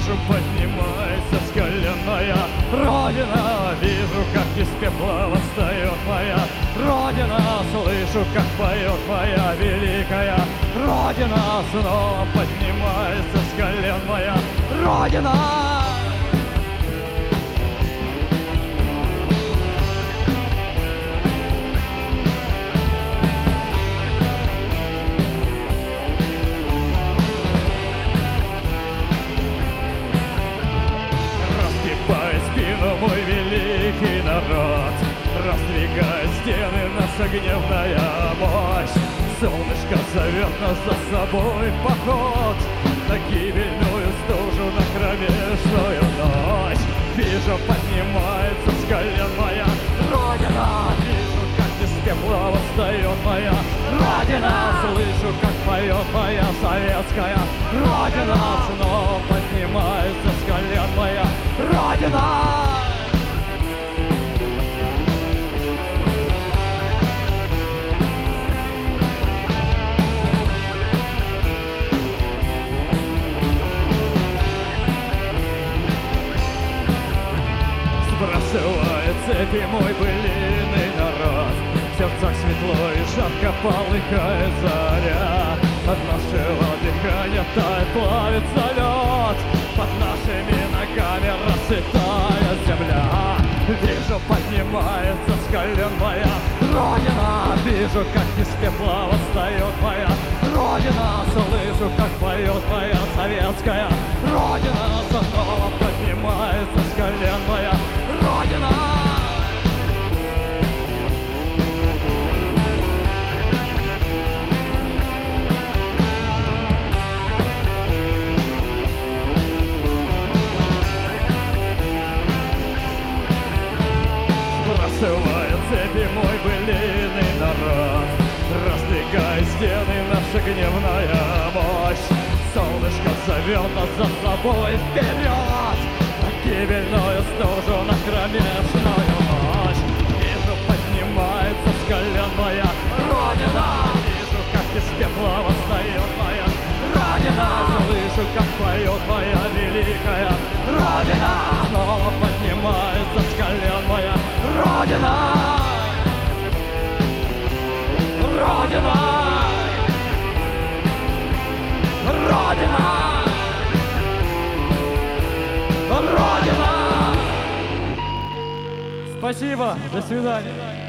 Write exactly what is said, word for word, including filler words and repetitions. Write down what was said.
Вижу, поднимается с колен моя Родина. Вижу, как из пепла восстает моя Родина. Слышу, как поет моя великая Родина. Снова поднимается с колен моя Родина. Мой великий народ, раздвигает стены наша гневная мощь. Солнышко зовет нас за собой в поход на гибельную стужу, на кромешную ночь. Вижу, поднимается с колен моя Родина. Вижу, как из пепла восстает моя Родина. Слышу, как поет моя советская Родина. Снова поднимается с колен моя Родина. Сбрасывает цепи мой былиный народ. В сердцах светло и жарко полыхает заря. От нашего дыхания тает, плавится лед. Под нашими ногами расцветает земля. Вижу, поднимается с колен моя Родина. Вижу, как из пепла восстает моя Родина. Слышу, как поет моя советская Родина. Снова поднимается с колен моя Родина. Сбрасывает цепи мой былиный народ. Раздвигая стены наша гневная мощь. Солнышко зовет нас за собой вперед на гибельную стужу, на кромешную ночь. Вижу, поднимается с колен моя Родина. Вижу, как из пепла восстает моя Родина. Слышу, как поет моя великая Родина. Снова поднимается с колен моя Родина. Родина. Родина. Родина. Спасибо. До свидания.